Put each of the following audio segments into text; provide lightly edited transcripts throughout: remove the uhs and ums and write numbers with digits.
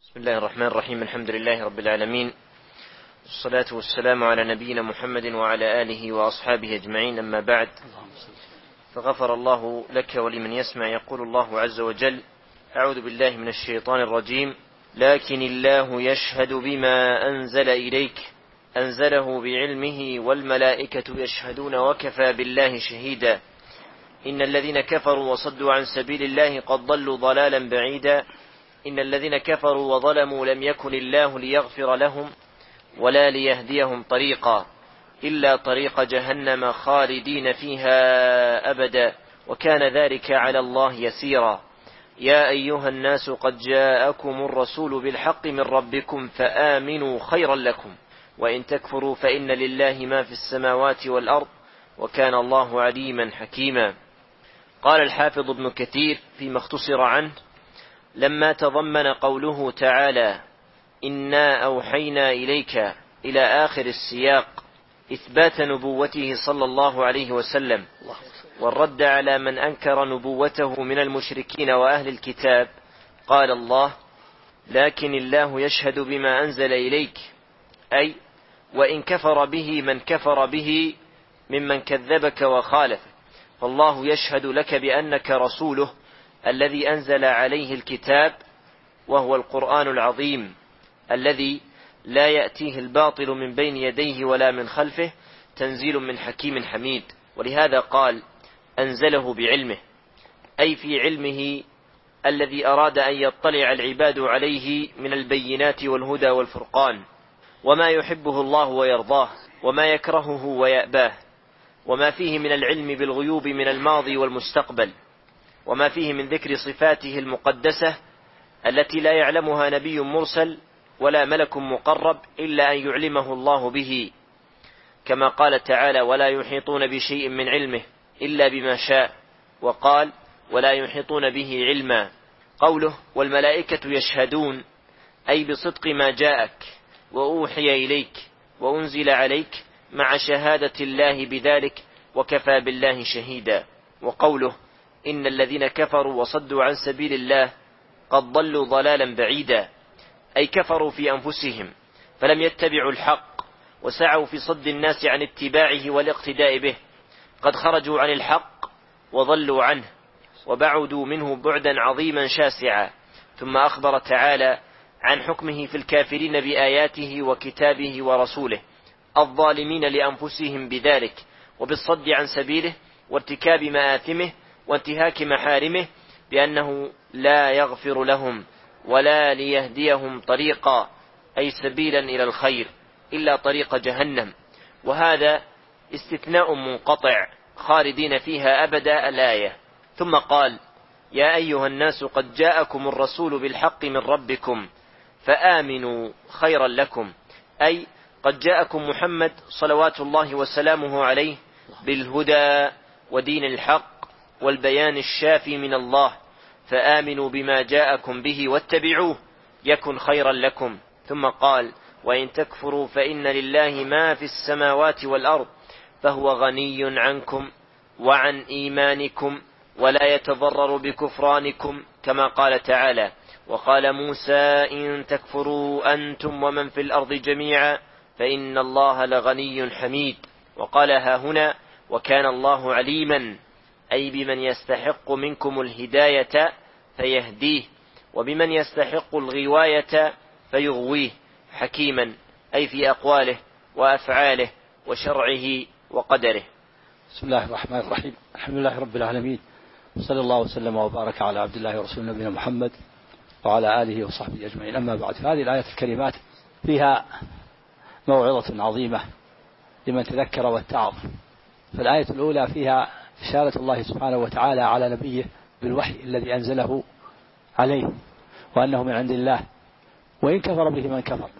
بسم الله الرحمن الرحيم. الحمد لله رب العالمين، والصلاة والسلام على نبينا محمد وعلى آله وأصحابه أجمعين، أما بعد، فغفر الله لك ولمن يسمع. يقول الله عز وجل: أعوذ بالله من الشيطان الرجيم: لكن الله يشهد بما أنزل إليك أنزله بعلمه والملائكة يشهدون وكفى بالله شهيدا. إن الذين كفروا وصدوا عن سبيل الله قد ضلوا ضلالا بعيدا. إن الذين كفروا وظلموا لم يكن الله ليغفر لهم ولا ليهديهم طريقا إلا طريق جهنم خالدين فيها أبدا، وكان ذلك على الله يسيرا. يا أيها الناس قد جاءكم الرسول بالحق من ربكم فآمنوا خيرا لكم، وإن تكفروا فإن لله ما في السماوات والأرض، وكان الله عليما حكيما. قال الحافظ ابن كثير فيما اختصر عنه: لما تضمن قوله تعالى: إنا أوحينا إليك إلى آخر السياق إثبات نبوته صلى الله عليه وسلم والرد على من أنكر نبوته من المشركين وأهل الكتاب، قال الله: لكن الله يشهد بما أنزل إليك، أي وإن كفر به من كفر به ممن كذبك وخالف، فالله يشهد لك بأنك رسوله الذي أنزل عليه الكتاب، وهو القرآن العظيم الذي لا يأتيه الباطل من بين يديه ولا من خلفه، تنزيل من حكيم حميد. ولهذا قال: أنزله بعلمه، أي في علمه الذي أراد أن يطلع العباد عليه من البينات والهدى والفرقان، وما يحبه الله ويرضاه وما يكرهه ويأباه، وما فيه من العلم بالغيوب من الماضي والمستقبل، وما فيه من ذكر صفاته المقدسة التي لا يعلمها نبي مرسل ولا ملك مقرب إلا أن يعلمه الله به، كما قال تعالى: ولا يحيطون بشيء من علمه إلا بما شاء، وقال: ولا يحيطون به علما. قوله: والملائكة يشهدون، أي بصدق ما جاءك وأوحي إليك وأنزل عليك، مع شهادة الله بذلك، وكفى بالله شهيدا. وقوله: إن الذين كفروا وصدوا عن سبيل الله قد ضلوا ضلالا بعيدا، أي كفروا في أنفسهم فلم يتبعوا الحق وسعوا في صد الناس عن اتباعه والاقتداء به، قد خرجوا عن الحق وضلوا عنه وبعدوا منه بعدا عظيما شاسعا. ثم أخبر تعالى عن حكمه في الكافرين بآياته وكتابه ورسوله الظالمين لأنفسهم بذلك وبالصد عن سبيله وارتكاب مآثمه وانتهاك محارمه، بأنه لا يغفر لهم ولا ليهديهم طريقا، أي سبيلا إلى الخير، إلا طريق جهنم. وهذا استثناء منقطع خالدين فيها أبدا الآية. ثم قال: يا أيها الناس قد جاءكم الرسول بالحق من ربكم فآمنوا خيرا لكم، أي قد جاءكم محمد صلوات الله وسلامه عليه بالهدى ودين الحق والبيان الشافي من الله، فآمنوا بما جاءكم به واتبعوه يكن خيرا لكم. ثم قال: وإن تكفروا فإن لله ما في السماوات والأرض، فهو غني عنكم وعن إيمانكم ولا يتضرر بكفرانكم، كما قال تعالى: وقال موسى: إن تكفروا أنتم ومن في الأرض جميعا فإن الله لغني حميد. وقال ها هنا: وكان الله عليما، أي بمن يستحق منكم الهداية فيهديه، وبمن يستحق الغواية فيغويه، حكيما، أي في أقواله وأفعاله وشرعه وقدره. بسم الله الرحمن الرحيم. الحمد لله رب العالمين، وصلى الله وسلم وبارك على عبد الله ورسول نبينا محمد وعلى آله وصحبه أجمعين، أما بعد. فهذه الآيات الكريمات فيها موعظة عظيمة لمن تذكر واتعظ. فالآية الأولى فيها إشارة الله سبحانه وتعالى على نبيه بالوحي الذي أنزله عليه، وأنه من عند الله، وإن كفر به من كفر.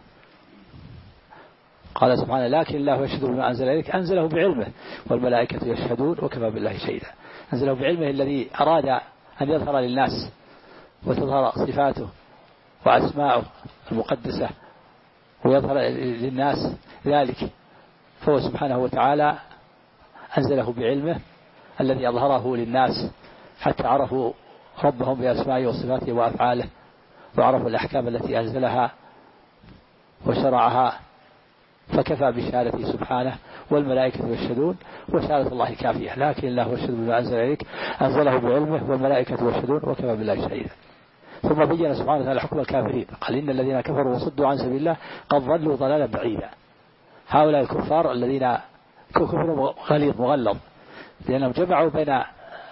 قال سبحانه: لكن الله يشهد بما أنزل إليك أنزله بعلمه والملائكة يشهدون وكفى بالله شهيدا. أنزله بعلمه الذي أراد أن يظهر للناس وتظهر صفاته وأسماؤه المقدسة ويظهر للناس ذلك، فهو سبحانه وتعالى أنزله بعلمه الذي أظهره للناس حتى عرفوا ربهم بأسمائه وصفاته وأفعاله، وعرفوا الأحكام التي أنزلها وشرعها، فكفى بشهادته سبحانه، والملائكة يشهدون، وشهادة الله كافية، لكن الله يشهد بما أنزل إليك أنزله بعلمه، والملائكة يشهدون، وكفى بالله شهيدا. ثم بين سبحانه وتعالى حكم الكافرين، قال إن الذين كفروا وصدوا عن سبيل الله قد ضلوا ضلالا بعيدا. هؤلاء الكفار الذين كفروا غليظ مغلظ، لأنهم جمعوا بين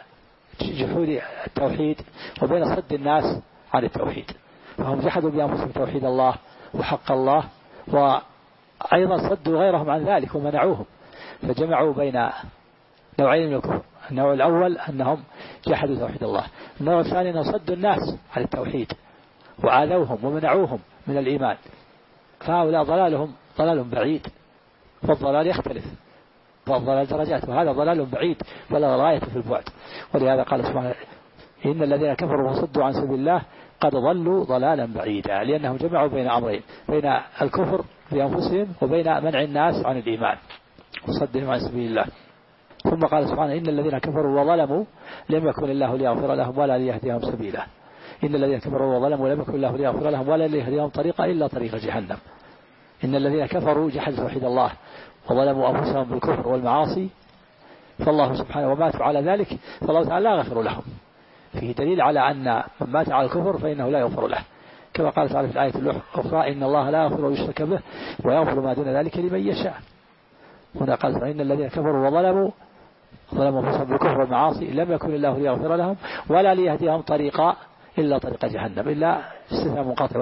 جحود التوحيد وبين صد الناس عن التوحيد، فهم جحدوا بأنفسهم توحيد الله وحق الله، وأيضا صدوا غيرهم عن ذلك ومنعوهم، فجمعوا بين نوعين من الكفر. النوع الأول أنهم جحدوا توحيد الله، النوع الثاني أنهم صدوا الناس عن التوحيد وآذوهم ومنعوهم من الإيمان، فهؤلاء ضلالهم ضلال بعيد، والضلال يختلف، والضلال درجات، وهذا ضلال بعيد بلغ غاية في البعد. ولهذا قال سبحانه إن الذين كفروا وصدوا عن سبيل الله قد ضلوا ضلالا بعيدا، لأنهم جمعوا بين أمرين، بين الكفر بأنفسهم وبين منع الناس عن الإيمان وصدهم عن سبيل الله. ثم قال سبحانه إن الذين كفروا وظلموا لم يكن الله ليغفر لهم ولا ليهديهم سبيلا. إن الذين كفروا وظلموا لم يكن الله ليغفر لهم ولا ليهديهم طريقا إلا طريق جهنم. إن الذين كفروا جحدوا توحيد الله وظلموا أنفسهم بالكفر والمعاصي، فالله سبحانه وماتوا على ذلك، فالله تعالى لا يغفر لهم. فيه دليل على أن من مات على الكفر فإنه لا يغفر له، كما قال تعالى في الآية الأخرى إن الله لا يغفر ويشرك به ويغفر ما دون ذلك لمن يشاء. هنا قال إن الذين كفروا وظلموا أنفسهم بالكفر والمعاصي لم يكن الله ليغفر لهم ولا ليهديهم طريقا إلا طريق جهنم، إلا استثناء منقطع،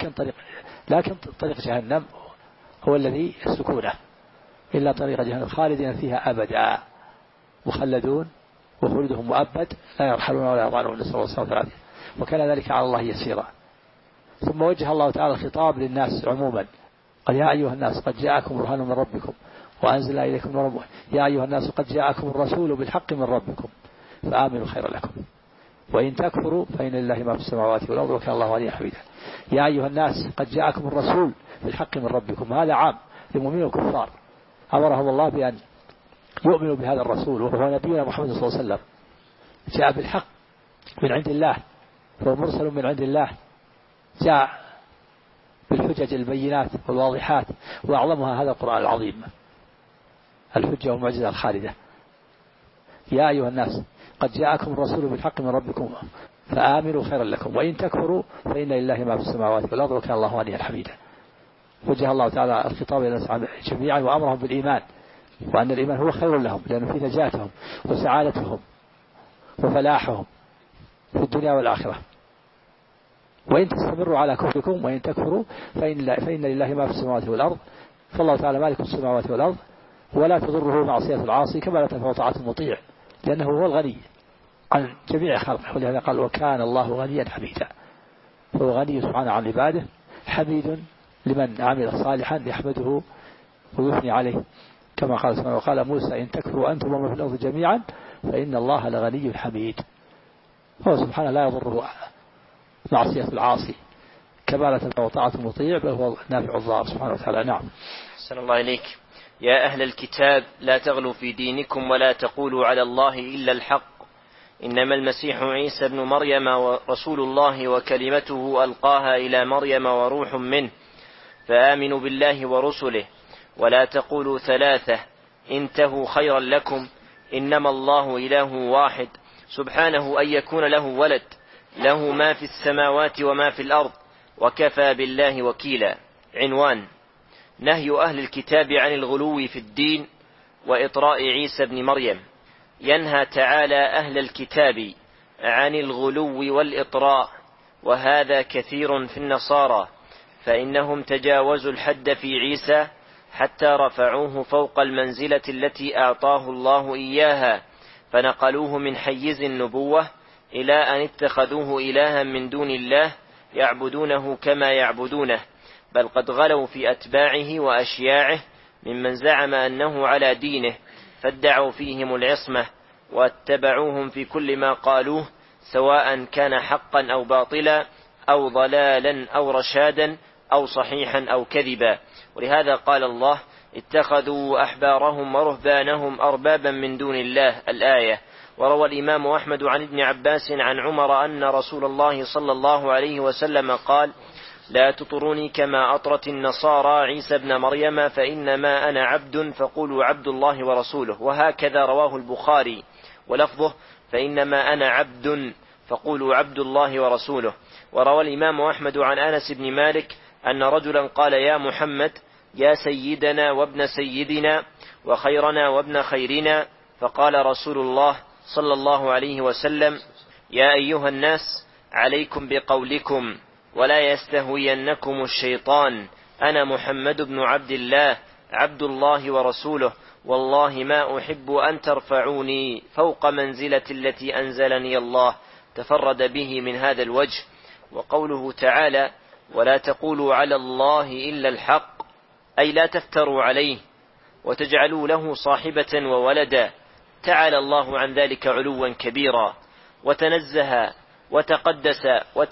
لكن طريق جهنم هو الذي السكونة، إلا طريق جهنم خالدين فيها أبدا مخلدون وخلدهم مؤبد لا يرحلون ولا يضعنون، نسأل الله السلامة والعافية، وكان ذلك على الله يسيرا. ثم وجه الله تعالى الخطاب للناس عموما، قال يا أيها الناس قد جاءكم برهان من ربكم وأنزل إليكم نورا مبينا، يا أيها الناس قد جاءكم الرسول بالحق من ربكم فآمنوا خيرا لكم وإن تكفروا فإن لله ما في السماوات والأرض وكان الله غنيا حميدا. يا أيها الناس قد جاءكم الرسول بالحق من ربكم، هذا عام للمؤمنين والكفار، أمرهم الله بأن يؤمنوا بهذا الرسول وهو نبينا محمد صلى الله عليه وسلم، جاء بالحق من عند الله، هو مرسل من عند الله، جاء بالحجج البينات والواضحات، وأعظمها هذا القرآن العظيم الحجة والمعجزة الخالدة. يا أيها الناس قد جاءكم الرسول بالحق من ربكم فآمنوا خيرا لكم وإن تكفروا فإن لله ما في السماوات والأرض وكان الله غنيا حميدا. وجه الله تعالى الخطاب إلى الناس جميعا وأمرهم بالإيمان، وأن الإيمان هو خير لهم لأنه في نجاتهم وسعادتهم وفلاحهم في الدنيا والآخرة. وإن تستمروا على كفركم وإن تكفروا فإن لله ما في السماوات والأرض، فالله تعالى مالك السماوات والأرض ولا تضره معصية العاصي كما لا تنفع طاعة المطيع، لأنه هو الغني عن جميع خلقه. ولهذا قال وكان الله غنيا حميدا، هو غني سبحانه عن عباده، حميد لمن عمل صالحا يحمده ويثني عليه، كما قال سبحانه وقال موسى إن تكفروا أنتم ومن في الأرض جميعا فإن الله لغني حميد. هو سبحانه لا يضره معصية العاصي كما لا تنفع طاعة المطيع، بل هو نافع الضار سبحانه وتعالى. نعم. أحسن الله إليك. يا أهل الكتاب لا تغلوا في دينكم ولا تقولوا على الله إلا الحق، إنما المسيح عيسى ابن مريم رسول الله وكلمته ألقاها إلى مريم وروح منه، فآمنوا بالله ورسله ولا تقولوا ثلاثة انتهوا خيرا لكم، إنما الله إله واحد سبحانه أن يكون له ولد، له ما في السماوات وما في الأرض وكفى بالله وكيلا. عنوان: نهي أهل الكتاب عن الغلو في الدين وإطراء عيسى بن مريم. ينهى تعالى أهل الكتاب عن الغلو والإطراء، وهذا كثير في النصارى، فإنهم تجاوزوا الحد في عيسى حتى رفعوه فوق المنزلة التي أعطاه الله إياها، فنقلوه من حيز النبوة إلى أن اتخذوه إلها من دون الله يعبدونه كما يعبدونه، بل قد غلوا في أتباعه وأشياعه ممن زعم أنه على دينه، فادعوا فيهم العصمة واتبعوهم في كل ما قالوه، سواء كان حقا أو باطلا أو ضلالا أو رشادا أو صحيحا أو كذبا. ولهذا قال الله اتخذوا أحبارهم ورهبانهم أربابا من دون الله الآية، وروى الإمام أحمد عن ابن عباس عن عمر أن رسول الله صلى الله عليه وسلم قال: لا تطروني كما أطرت النصارى عيسى ابن مريم فإنما أنا عبد فقولوا عبد الله ورسوله. وهكذا رواه البخاري ولفظه: فإنما أنا عبد فقولوا عبد الله ورسوله. وروى الإمام أحمد عن أنس بن مالك أن رجلا قال: يا محمد، يا سيدنا وابن سيدنا وخيرنا وابن خيرنا. فقال رسول الله صلى الله عليه وسلم: يا أيها الناس، عليكم بقولكم ولا يستهوينكم الشيطان، أنا محمد بن عبد الله عبد الله ورسوله، والله ما أحب أن ترفعوني فوق منزلة التي أنزلني الله. تفرد به من هذا الوجه. وقوله تعالى: ولا تقولوا على الله إلا الحق، أي لا تفتروا عليه وتجعلوا له صاحبة وولدا. تعالى الله عن ذلك علوا كبيرا، وتنزه وتقدس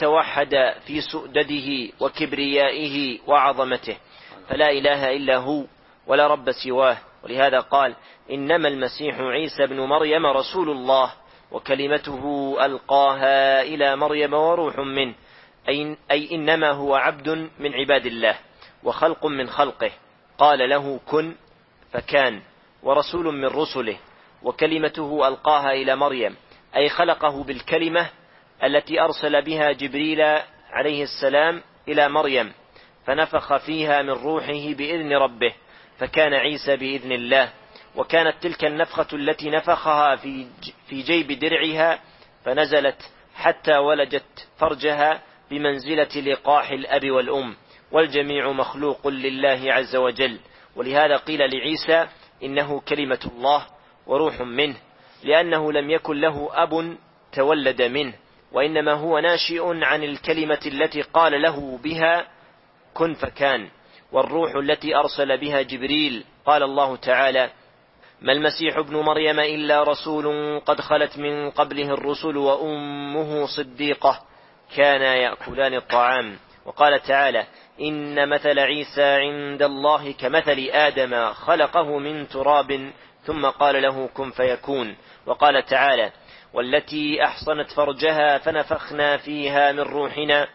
وتوحد في سؤدده وكبريائه وعظمته، فلا إله إلا هو ولا رب سواه. ولهذا قال: إنما المسيح عيسى بن مريم رسول الله وكلمته ألقاها إلى مريم وروح منه، أي إنما هو عبد من عباد الله وخلق من خلقه، قال له كن فكان، ورسول من رسله. وكلمته ألقاها إلى مريم، أي خلقه بالكلمة التي أرسل بها جبريل عليه السلام إلى مريم، فنفخ فيها من روحه بإذن ربه، فكان عيسى بإذن الله. وكانت تلك النفخة التي نفخها في جيب درعها فنزلت حتى ولجت فرجها بمنزلة لقاح الأب والأم، والجميع مخلوق لله عز وجل. ولهذا قيل لعيسى إنه كلمة الله وروح منه، لأنه لم يكن له أب تولد منه، وإنما هو ناشئ عن الكلمة التي قال له بها كن فكان. والروح التي أرسل بها جبريل، قال الله تعالى: ما المسيح ابن مريم إلا رسول قد خلت من قبله الرسل وأمه صديقة كانا يأكلان الطعام. وقال تعالى: إن مثل عيسى عند الله كمثل آدم خلقه من تراب ثم قال له كن فيكون. وقال تعالى: والتي أحصنت فرجها فنفخنا فيها من روحنا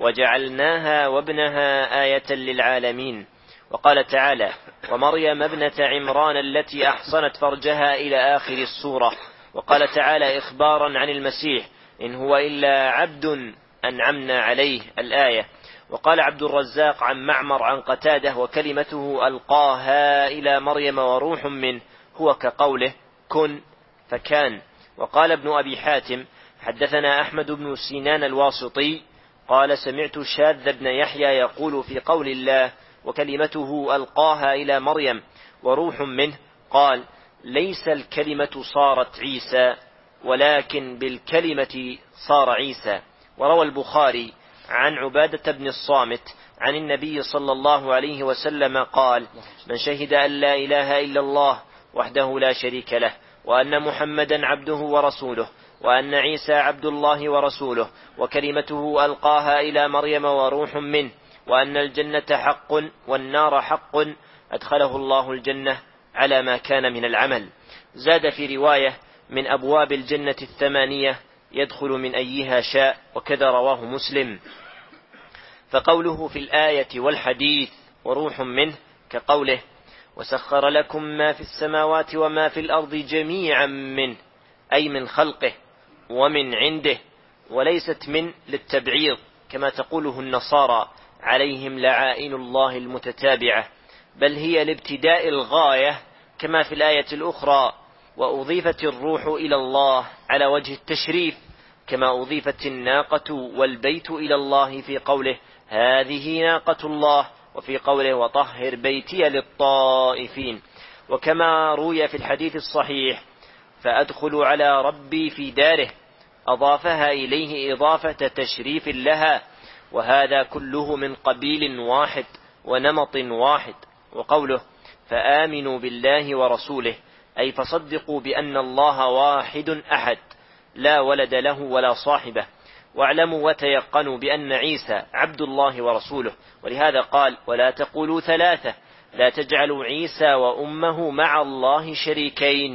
وجعلناها وابنها آية للعالمين. وقال تعالى: ومريم ابنة عمران التي أحصنت فرجها إلى آخر السورة. وقال تعالى إخبارا عن المسيح: إن هو إلا عبد أنعمنا عليه، الآية. وقال عبد الرزاق عن معمر عن قتاده: وكلمته ألقاها إلى مريم وروح منه، هو كقوله كن فكان. وقال ابن أبي حاتم: حدثنا أحمد بن سينان الواسطي قال: سمعت شاذ بن يحيى يقول في قول الله: وكلمته ألقاها إلى مريم وروح منه، قال: ليس الكلمة صارت عيسى، ولكن بالكلمة صار عيسى. وروى البخاري عن عبادة بن الصامت عن النبي صلى الله عليه وسلم قال: من شهد أن لا إله إلا الله وحده لا شريك له، وأن محمدا عبده ورسوله، وأن عيسى عبد الله ورسوله، وكلمته ألقاها إلى مريم وروح منه، وأن الجنة حق والنار حق، أدخله الله الجنة على ما كان من العمل. زاد في رواية: من أبواب الجنة 8 يدخل من أيها شاء، وكذا رواه مسلم. فقوله في الآية والحديث وروح منه كقوله: وسخر لكم ما في السماوات وما في الأرض جميعا منه، أي من خلقه ومن عنده، وليست من للتبعيض كما تقوله النصارى عليهم لعائن الله المتتابعة، بل هي لابتداء الغاية كما في الآية الأخرى: وأضيفت الروح إلى الله على وجه التشريف، كما أضيفت الناقة والبيت إلى الله في قوله: هذه ناقة الله، وفي قوله: وطهر بيتي للطائفين. وكما روي في الحديث الصحيح: فأدخل على ربي في داره، أضافها إليه إضافة تشريف لها، وهذا كله من قبيل واحد ونمط واحد. وقوله: فآمنوا بالله ورسوله، أي فصدقوا بأن الله واحد أحد لا ولد له ولا صاحبه، واعلموا وتيقنوا بأن عيسى عبد الله ورسوله. ولهذا قال: ولا تقولوا 3، لا تجعلوا عيسى وأمه مع الله شريكين،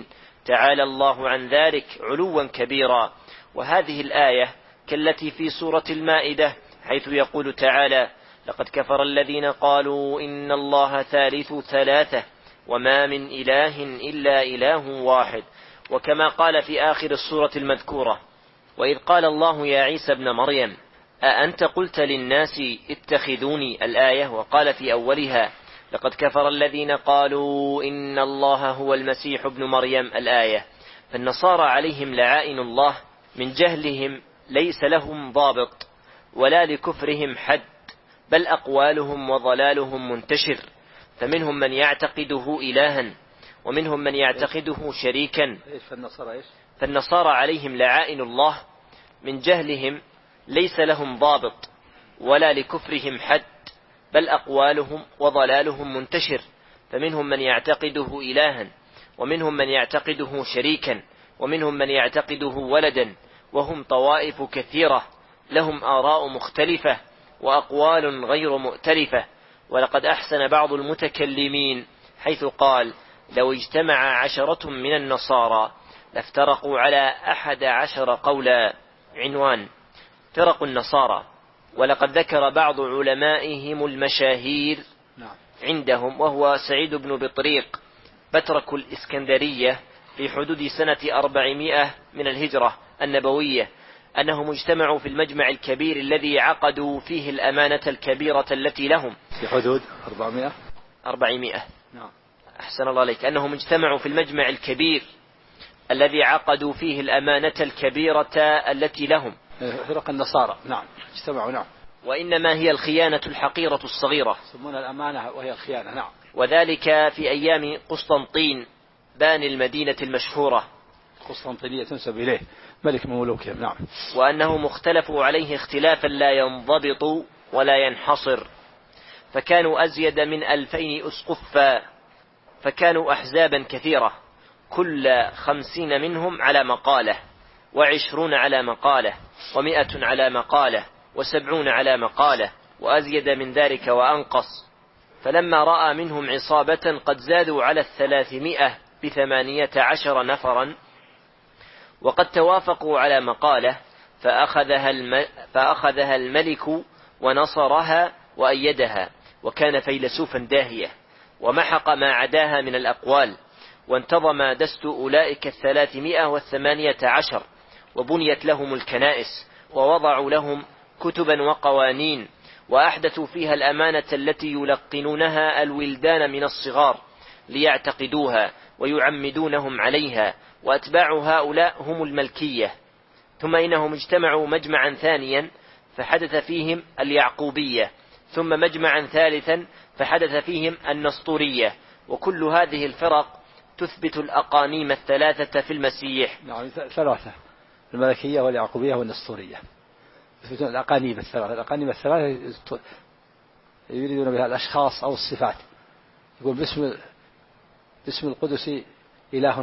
تعالى الله عن ذلك علوا كبيرا. وهذه الآية كالتي في سورة المائدة حيث يقول تعالى: لقد كفر الذين قالوا إن الله ثالث ثلاثة وما من إله إلا إله واحد. وكما قال في آخر السورة المذكورة: وإذ قال الله يا عيسى ابن مريم أأنت قلت للناس اتخذوني، الآية. وقال في أولها: لقد كفر الذين قالوا إن الله هو المسيح ابن مريم، الآية. فالنصارى عليهم لعائن الله من جهلهم ليس لهم ضابط ولا لكفرهم حد، بل أقوالهم وضلالهم منتشر، فمنهم من يعتقده إلها ومنهم من يعتقده شريكا. فالنصارى عليهم لعائن الله من جهلهم ليس لهم ضابط ولا لكفرهم حد، بل أقوالهم وضلالهم منتشر، فمنهم من يعتقده إلها ومنهم من يعتقده شريكا ومنهم من يعتقده ولدا، وهم طوائف كثيرة لهم آراء مختلفة وأقوال غير مؤتلفة. ولقد أحسن بعض المتكلمين حيث قال: لو اجتمع 10 من النصارى لافترقوا على 11 قولا. عنوان: فرق النصارى. ولقد ذكر بعض علمائهم المشاهير عندهم، وهو سعيد بن بطريق بترك الإسكندرية في حدود سنة 400 من الهجرة النبوية، أنهم اجتمعوا في المجمع الكبير الذي عقدوا فيه الأمانة الكبيرة التي لهم. في حدود 400. نعم. أحسن الله عليك. أنهم اجتمعوا في المجمع الكبير الذي عقدوا فيه الأمانة الكبيرة التي لهم. فرق النصارى. نعم. اجتمعوا. نعم. وإنما هي الخيانة الحقيرة الصغيرة. يسمون الأمانة وهي الخيانة. نعم. وذلك في أيام قسطنطين باني المدينة المشهورة. قسطنطينية تنسب إليه ملك من ملوكهم. نعم. وأنهم اختلفوا عليه اختلافا لا ينضبط ولا ينحصر، فكانوا أزيد من 2000 أسقفا، فكانوا أحزابا كثيرة، كل 50 منهم على مقالة، 20 على مقالة، 100 على مقالة، 70 على مقالة، وأزيد من ذلك وأنقص. فلما رأى منهم عصابة قد زادوا على 300 ب18 نفرا وقد توافقوا على مقالة، فأخذها الملك ونصرها وأيدها، وكان فيلسوفا داهية، ومحق ما عداها من الأقوال، وانتظم دست أولئك 318، وبنيت لهم الكنائس، ووضعوا لهم كتبا وقوانين، وأحدثوا فيها الأمانة التي يلقنونها الولدان من الصغار ليعتقدوها ويعمدونهم عليها، وأتباع هؤلاء هم الملكية. ثم إنهم اجتمعوا مجمعا ثانيا فحدث فيهم اليعقوبية، ثم مجمعا ثالثا فحدث فيهم النسطورية. وكل هذه الفرق تثبت الأقانيم الثلاثة في المسيح. نعم، 3: الملكية واليعقوبية والنسطورية. يثبتون الأقانيم الثلاثة. الأقانيم الثلاثة يريدون بها الأشخاص أو الصفات. يقول باسم القدس إله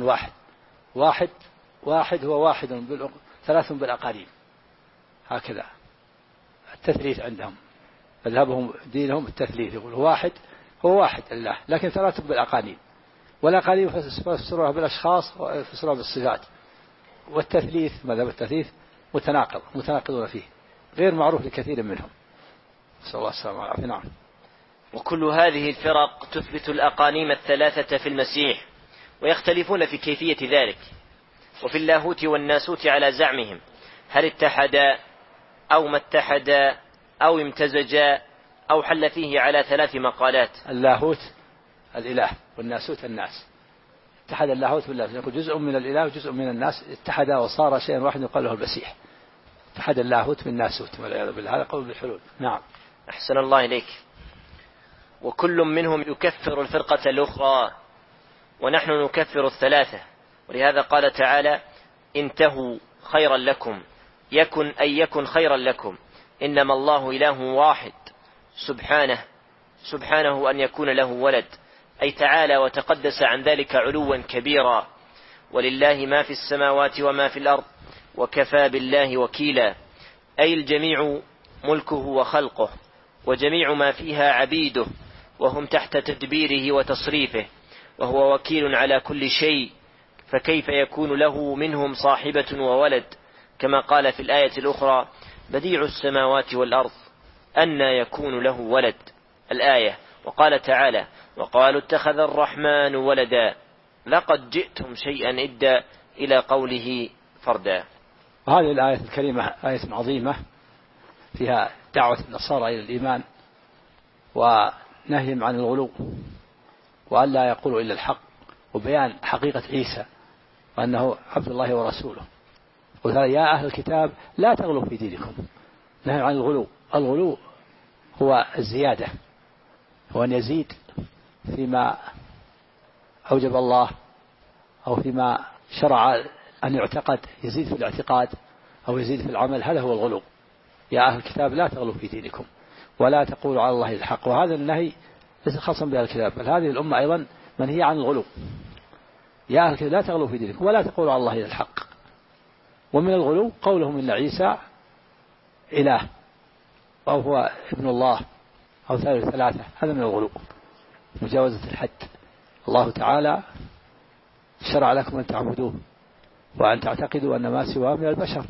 واحد هو واحد 3 بالأقانيم. هكذا التثليث عندهم، مذهبهم دينهم التثليث، يقول هو واحد الله، لكن 3 بالأقانيم، والأقانيم يفسروها بالأشخاص ويفسروها بالصفات. والتثليث، مذهب التثليث متناقضون فيه، غير معروف لكثير منهم، نسأل الله السلامة والعافية. نعم. وكل هذه الفرق تثبت الأقانيم الثلاثة في المسيح، ويختلفون في كيفية ذلك، وفي اللاهوت والناسوت على زعمهم، هل اتحدا أو ما اتحدا أو امتزجا أو حل فيه على 3 مقالات. اللاهوت الإله والناسوت الناس. اتحد اللاهوت بالله، يقول جزء من الإله وجزء من الناس، اتحدا وصار شيئا واحد يقال له المسيح. اتحد اللاهوت بالناسوت، والعياذ بالله، هذا قول بالحلول. نعم. أحسن الله إليك. وكل منهم يكفر الفرقة الأخرى، ونحن نكفر الثلاثة، ولهذا قال تعالى: انتهوا خيرا لكم، يكن خيرا لكم، إنما الله إله واحد، سبحانه أن يكون له ولد، أي تعالى وتقدس عن ذلك علوا كبيرا. ولله ما في السماوات وما في الأرض، وكفى بالله وكيلا، أي الجميع ملكه وخلقه، وجميع ما فيها عبيده، وهم تحت تدبيره وتصريفه، وهو وكيل على كل شيء، فكيف يكون له منهم صاحبة وولد، كما قال في الآية الأخرى: بديع السماوات والأرض أنى يكون له ولد، الآية. وقال تعالى: وقالوا اتخذ الرحمن ولدا لقد جئتم شيئا إدا، إلى قوله فردا. هذه الآية الكريمة آية عظيمة فيها دعوة النصارى إلى الإيمان ونهيهم عن الغلو وأن لا يقولوا إلا الحق، وبيان حقيقة عيسى وأنه عبد الله ورسوله. وقال: يا أهل الكتاب لا تغلوا في دينكم، نهي عن الغلو. الغلو هو الزيادة، هو أن يزيد فيما أوجب الله أو فيما شرع أن يعتقد، يزيد في الاعتقاد أو يزيد في العمل، هذا هو الغلو. يا أهل الكتاب لا تغلوا في دينكم ولا تقولوا على الله الحق. وهذا النهي ليس خاصا بأهل الكتاب، بل هذه الأمة أيضا منهية عن الغلو. يا أهل الكتاب لا تغلوا في دينكم ولا تقولوا على الله الحق. ومن الغلو قولهم إن عيسى إله أو هو ابن الله أو ثالث ثلاثة، هذا من الغلو، مجاوزة الحد. الله تعالى شرع لكم أن تعبدوه وأن تعتقدوا أن ما سواه من البشر،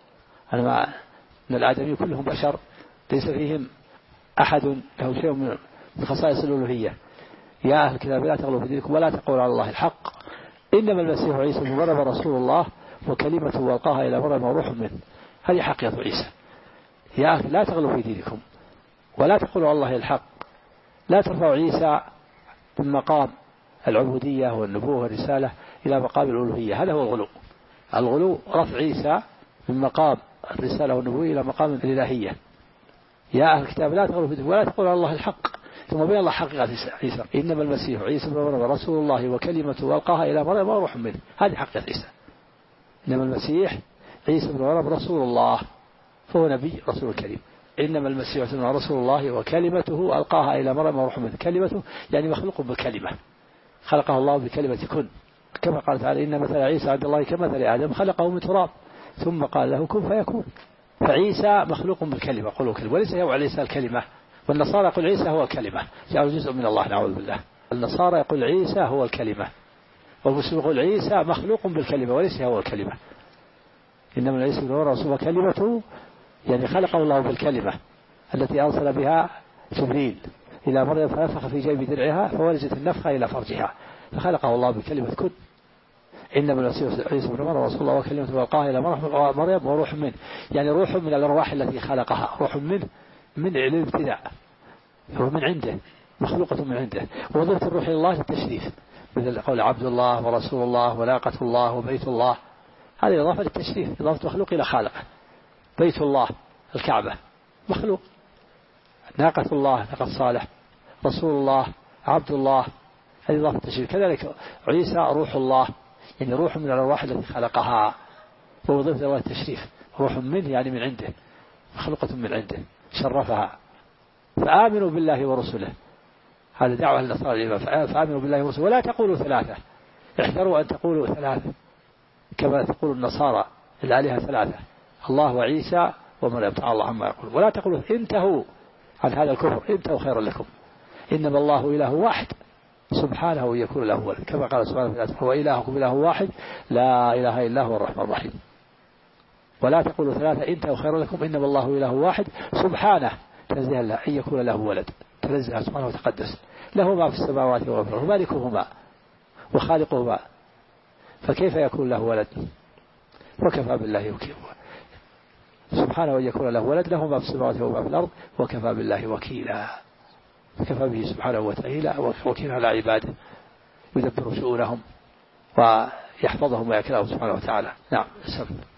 أن الآدمي كلهم بشر ليس فيهم أحد له شيء من خصائص الألوهية. يا أهل الكتاب لا تغلوا في دينكم ولا تقولوا على الله الحق، إنما المسيح عيسى ابن مريم رسول الله وكلمته وألقاها إلى مريم وروح منه. هذه حقيقة عيسى. يا أهل لا تغلوا في دينكم ولا تقولوا على الله الحق، لا ترفعوا عيسى من مقام العبودية والنبوة والرسالة إلى مقام الألوهية، هذا هو الغلو. الغلو رفع عيسى من مقام الرسالة والنبوة إلى مقام الإلهية. يا أهل الكتاب لا تغلوا في دينكم ولا تقولوا على الله الحق. ثم بين الله حقيقة عيسى: إنما المسيح عيسى ابن مريم رسول الله وكلمته وألقاها إلى مريم وروح منه. هذه حقيقة عيسى. إنما المسيح عيسى ابن مريم رسول الله، فهو نبي رسول الكريم. إنما المسيح عيسى رسول الله وكلمته ألقاها إلى مريم وروح منه. كلمته يعني مخلوق بالكلمة، خلقه الله بكلمة كن، كما قال تعالى: إن مثل عيسى عند الله كمثل آدم خلقه من تراب ثم قال له كن فيكون. فعيسى مخلوق بالكلمة، قولوا كلمة، وليس هو عيسى الكلمة. والنصارى يقول عيسى هو الكلمة، جعله جزء من الله، نعوذ بالله. النصارى يقول عيسى هو الكلمة، والمسلم يقول عيسى مخلوق بالكلمة وليس هو الكلمة. إنما عيسى ابن مريم رسول كلمته يعني خلقه الله بالكلمة التي أرسل بها جبريل إلى مريم فنفخ في جيب درعها فولجت النفخة إلى فرجها، فخلقه الله بكلمة كن. إنما المسيح عيسى ابن مريم رسول الله وكلمته وألقاها إلى مريم وروح منه، يعني روح من الأرواح التي خلقها، روح منه من الابتداء، هو من عنده، مخلوقة من عنده. ووظيفة الروح إلى الله للتشريف، مثل قول عبد الله ورسول الله وناقة الله وبيت الله، هذه إضافة للتشريف، إضافة مخلوق إلى خالقه. بيت الله الكعبة مخلوق، ناقة الله ناقة صالح، رسول الله عبد الله، هذه إضافة التشريف. كذلك عيسى روح الله، يعني روح من الأرواح التي خلقها، ووظيفة الله التشريف، روح منه يعني من عنده، مخلوقة من عنده شرفها. فآمنوا بالله ورسله، هذا دعوة للنصارى الإيمان، فآمنوا بالله ورسله ولا تقولوا ثلاثة، احذروا أن تقولوا ثلاثة كما تقول النصارى الآلهة ثلاثة، الله وعيسى ومريم، تعالى الله عما يقول. ولا تقولوا انتهوا عن هذا الكفر، انتهوا خيرا لكم، إنما الله إله واحد سبحانه أن يكون له ولد، كما قال سبحانه وتعالى: هو إلهكم إله واحد لا إله إلا هو الرحمن الرحيم. ولا تقولوا ثلاثة انتهوا خيرا لكم، إنما الله إله واحد سبحانه، تنزه الله أن يكون له ولد، تنزه سبحانه وتقدس، له ما في السماوات وما في الأرض، مالكهما وخالقهما، فكيف يكون له ولد؟ وكفى بالله وكيلا، سبحانه أن يكون له ولد، له ما في السماوات وما في الأرض، وكفى بالله وكيلا، كفى به سبحانه وتعالى وكيلا على عباده، يدبر شؤونهم ويحفظهم ويكلهم سبحانه وتعالى. نعم.